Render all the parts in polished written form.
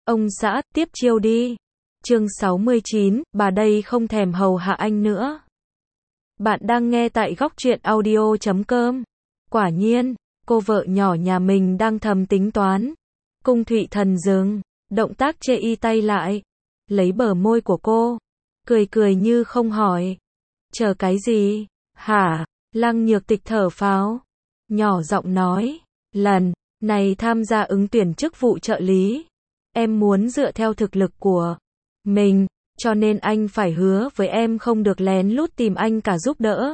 Ông xã, tiếp chiêu đi. Chương 69, bà đây không thèm hầu hạ anh nữa. Bạn đang nghe tại góc truyện audio.com. Quả nhiên, cô vợ nhỏ nhà mình đang thầm tính toán. Cung Thụy Thần dừng, động tác chê y tay lại, lấy bờ môi của cô, cười cười như không hỏi. Chờ cái gì? Hả? Lăng Nhược Tịch thở phào, nhỏ giọng nói, lần này tham gia ứng tuyển chức vụ trợ lý, em muốn dựa theo thực lực của mình, cho nên anh phải hứa với em không được lén lút tìm anh cả giúp đỡ.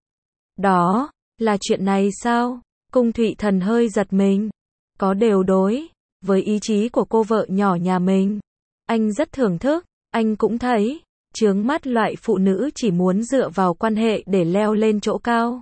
Đó, là chuyện này sao? Cung Thụy Thần hơi giật mình. Có đều đối với ý chí của cô vợ nhỏ nhà mình. Anh rất thưởng thức, anh cũng thấy chướng mắt loại phụ nữ chỉ muốn dựa vào quan hệ để leo lên chỗ cao.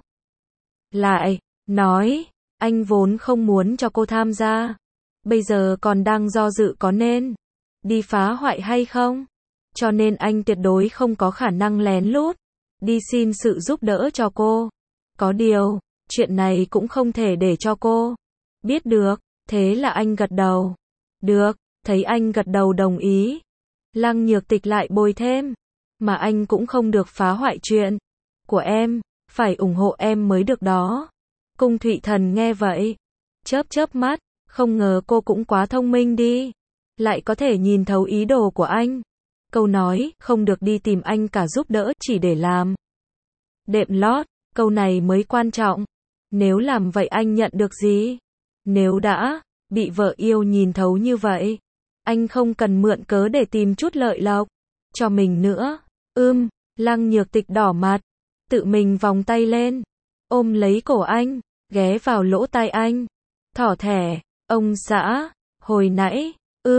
Lại nói, anh vốn không muốn cho cô tham gia, bây giờ còn đang do dự có nên đi phá hoại hay không, cho nên anh tuyệt đối không có khả năng lén lút đi xin sự giúp đỡ cho cô. Có điều, chuyện này cũng không thể để cho cô biết được. Thế là anh gật đầu. Được, thấy anh gật đầu đồng ý, Lăng Nhược Tịch lại bồi thêm, mà anh cũng không được phá hoại chuyện của em, phải ủng hộ em mới được đó. Cung Thụy Thần nghe vậy, chớp chớp mắt, không ngờ cô cũng quá thông minh đi, lại có thể nhìn thấu ý đồ của anh. Câu nói, không được đi tìm anh cả giúp đỡ, chỉ để làm đệm lót, câu này mới quan trọng. Nếu làm vậy anh nhận được gì? Nếu đã bị vợ yêu nhìn thấu như vậy, anh không cần mượn cớ để tìm chút lợi lộc cho mình nữa. Lăng Nhược Tịch đỏ mặt, tự mình vòng tay lên, ôm lấy cổ anh, ghé vào lỗ tai anh, thỏ thẻ, ông xã, hồi nãy,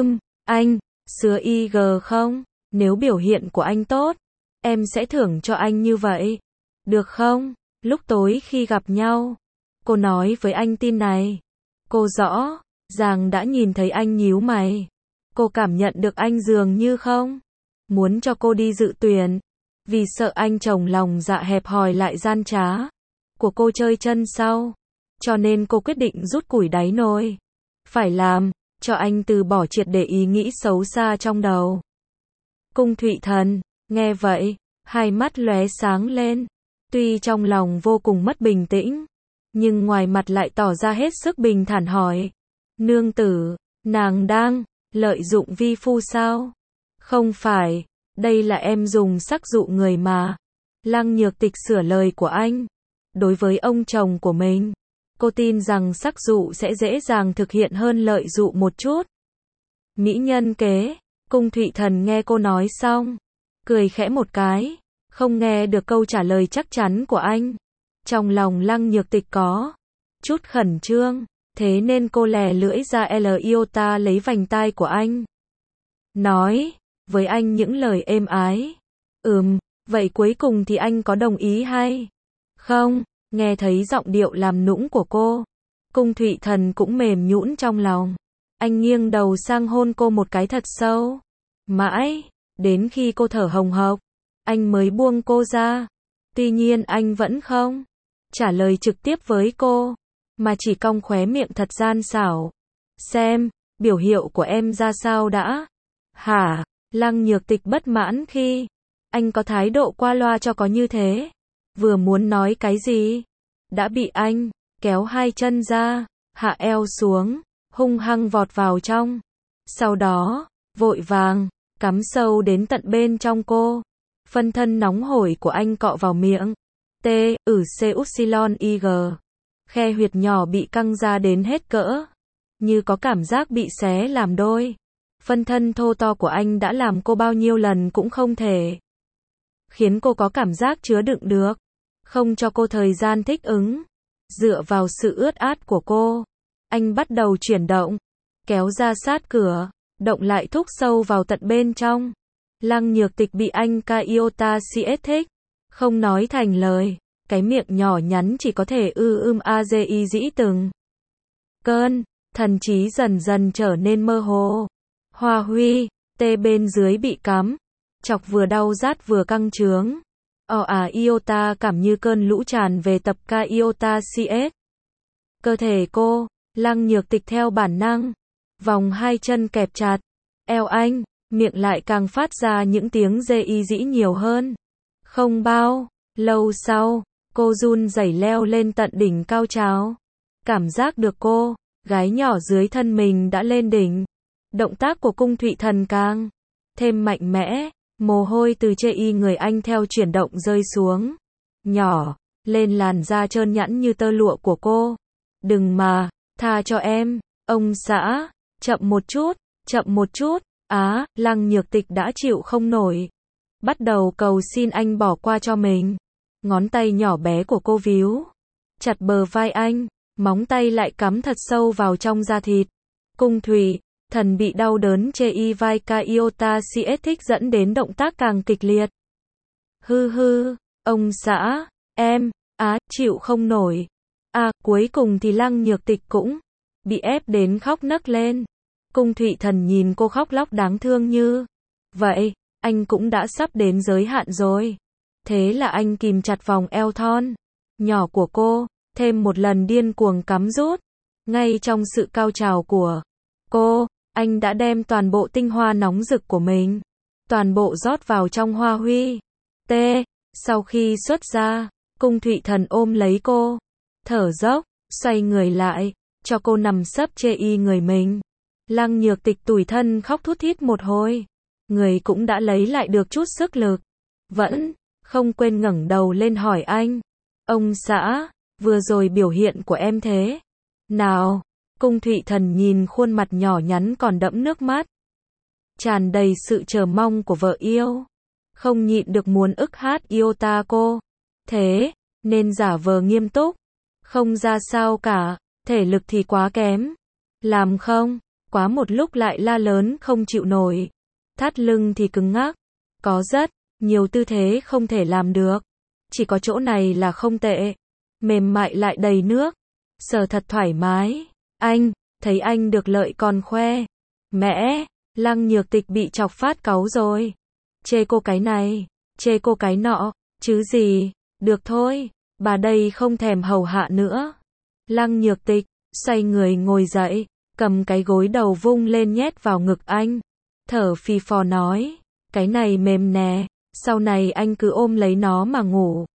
anh, sứa IG không? Nếu biểu hiện của anh tốt, em sẽ thưởng cho anh như vậy. Được không? Lúc tối khi gặp nhau, cô nói với anh tin này. Cô rõ ràng đã nhìn thấy anh nhíu mày. Cô cảm nhận được anh dường như không muốn cho cô đi dự tuyển, vì sợ anh chồng lòng dạ hẹp hòi lại gian trá của cô chơi chân sau. Cho nên cô quyết định rút củi đáy nồi. Phải làm cho anh từ bỏ triệt để ý nghĩ xấu xa trong đầu. Cung Thụy Thần nghe vậy, hai mắt lóe sáng lên. Tuy trong lòng vô cùng mất bình tĩnh, nhưng ngoài mặt lại tỏ ra hết sức bình thản hỏi. Nương tử, nàng đang lợi dụng vi phu sao? Không phải, đây là em dùng sắc dụ người mà. Lăng Nhược Tịch sửa lời của anh. Đối với ông chồng của mình, cô tin rằng sắc dụ sẽ dễ dàng thực hiện hơn lợi dụ một chút. Mỹ nhân kế. Cung Thụy Thần nghe cô nói xong, cười khẽ một cái, không nghe được câu trả lời chắc chắn của anh. Trong lòng Lăng Nhược Tịch có chút khẩn trương, thế nên cô lè lưỡi ra iota lấy vành tai của anh, nói với anh những lời êm ái. Vậy cuối cùng thì anh có đồng ý hay không? Nghe thấy giọng điệu làm nũng của cô, Cung Thụy Thần cũng mềm nhũn trong lòng. Anh nghiêng đầu sang hôn cô một cái thật sâu. Mãi đến khi cô thở hồng hộc, anh mới buông cô ra. Tuy nhiên anh vẫn không trả lời trực tiếp với cô, mà chỉ cong khóe miệng thật gian xảo. Xem, biểu hiệu của em ra sao đã? Hả? Lăng Nhược Tịch bất mãn khi anh có thái độ qua loa cho có như thế. Vừa muốn nói cái gì, đã bị anh kéo hai chân ra, hạ eo xuống, hung hăng vọt vào trong. Sau đó, vội vàng cắm sâu đến tận bên trong cô. Phân thân nóng hổi của anh cọ vào miệng. CYG. Khe huyệt nhỏ bị căng ra đến hết cỡ, như có cảm giác bị xé làm đôi. Phân thân thô to của anh đã làm cô bao nhiêu lần cũng không thể khiến cô có cảm giác chứa đựng được, không cho cô thời gian thích ứng. Dựa vào sự ướt át của cô, anh bắt đầu chuyển động, kéo ra sát cửa, động lại thúc sâu vào tận bên trong. Lăng Nhược Tịch bị anh iota CS thích, không nói thành lời, cái miệng nhỏ nhắn chỉ có thể a dĩ từng cơn, thần trí dần dần trở nên mơ hồ. Hoa huy, tê bên dưới bị cắm, chọc vừa đau rát vừa căng trướng. Iota cảm như cơn lũ tràn về tập iota CS. Cơ thể cô, Lăng Nhược Tịch theo bản năng vòng hai chân kẹp chặt, eo anh, miệng lại càng phát ra những tiếng rê y dĩ nhiều hơn. Không bao lâu sau, cô run rẩy leo lên tận đỉnh cao trào. Cảm giác được cô gái nhỏ dưới thân mình đã lên đỉnh. Động tác của Cung Thụy Thần càng thêm mạnh mẽ, mồ hôi từ chê y người anh theo chuyển động rơi xuống, nhỏ lên làn da trơn nhẵn như tơ lụa của cô. Đừng mà, tha cho em, ông xã, chậm một chút, Lăng Nhược Tịch đã chịu không nổi. Bắt đầu cầu xin anh bỏ qua cho mình. Ngón tay nhỏ bé của cô víu chặt bờ vai anh, móng tay lại cắm thật sâu vào trong da thịt. Cung Thụy Thần bị đau đớn chê y vai ca iota CS thích dẫn đến động tác càng kịch liệt. Ông xã, em, chịu không nổi. Cuối cùng thì Lăng Nhược Tịch cũng bị ép đến khóc nấc lên. Cung Thụy Thần nhìn cô khóc lóc đáng thương như vậy, anh cũng đã sắp đến giới hạn rồi. Thế là anh kìm chặt vòng eo thon nhỏ của cô, thêm một lần điên cuồng cắm rút. Ngay trong sự cao trào của cô, anh đã đem toàn bộ tinh hoa nóng rực của mình, toàn bộ rót vào trong hoa huy. Sau khi xuất ra, Cung Thụy Thần ôm lấy cô, thở dốc, xoay người lại, cho cô nằm sấp chê y người mình. Lăng Nhược Tịch tủi thân khóc thút thít một hồi, người cũng đã lấy lại được chút sức lực, vẫn không quên ngẩng đầu lên hỏi anh, ông xã, vừa rồi biểu hiện của em thế nào? Cung Thụy Thần nhìn khuôn mặt nhỏ nhắn còn đẫm nước mắt, tràn đầy sự chờ mong của vợ yêu, không nhịn được muốn ức hát iota cô, thế nên giả vờ nghiêm túc, không ra sao cả, thể lực thì quá kém, làm không, quá một lúc lại la lớn không chịu nổi, thắt lưng thì cứng ngắc, có rất nhiều tư thế không thể làm được, chỉ có chỗ này là không tệ, mềm mại lại đầy nước, sờ thật thoải mái. Anh, thấy anh được lợi còn khoe. Mẹ, Lăng Nhược Tịch bị chọc phát cáu rồi. Chê cô cái này, chê cô cái nọ, chứ gì, được thôi, bà đây không thèm hầu hạ nữa. Lăng Nhược Tịch, xoay người ngồi dậy, cầm cái gối đầu vung lên nhét vào ngực anh. Thở phì phò nói, cái này mềm nè, sau này anh cứ ôm lấy nó mà ngủ.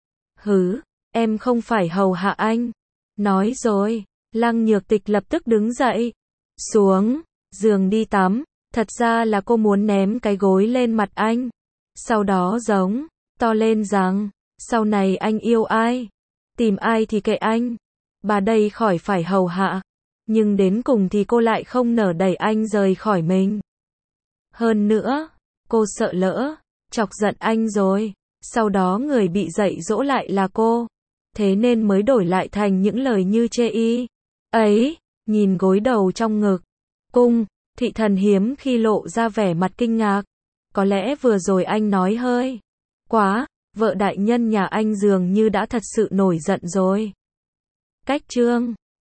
Em không phải hầu hạ anh. Nói rồi. Lăng Nhược Tịch lập tức đứng dậy, xuống giường đi tắm, thật ra là cô muốn ném cái gối lên mặt anh, sau đó giống to lên rằng, sau này anh yêu ai, tìm ai thì kệ anh, bà đây khỏi phải hầu hạ, nhưng đến cùng thì cô lại không nỡ đẩy anh rời khỏi mình. Hơn nữa, cô sợ lỡ chọc giận anh rồi, sau đó người bị dạy dỗ lại là cô, thế nên mới đổi lại thành những lời như chê y. Ấy, nhìn gối đầu trong ngực, Cung Thụy Thần hiếm khi lộ ra vẻ mặt kinh ngạc, có lẽ vừa rồi anh nói hơi quá, vợ đại nhân nhà anh dường như đã thật sự nổi giận rồi. Cách chương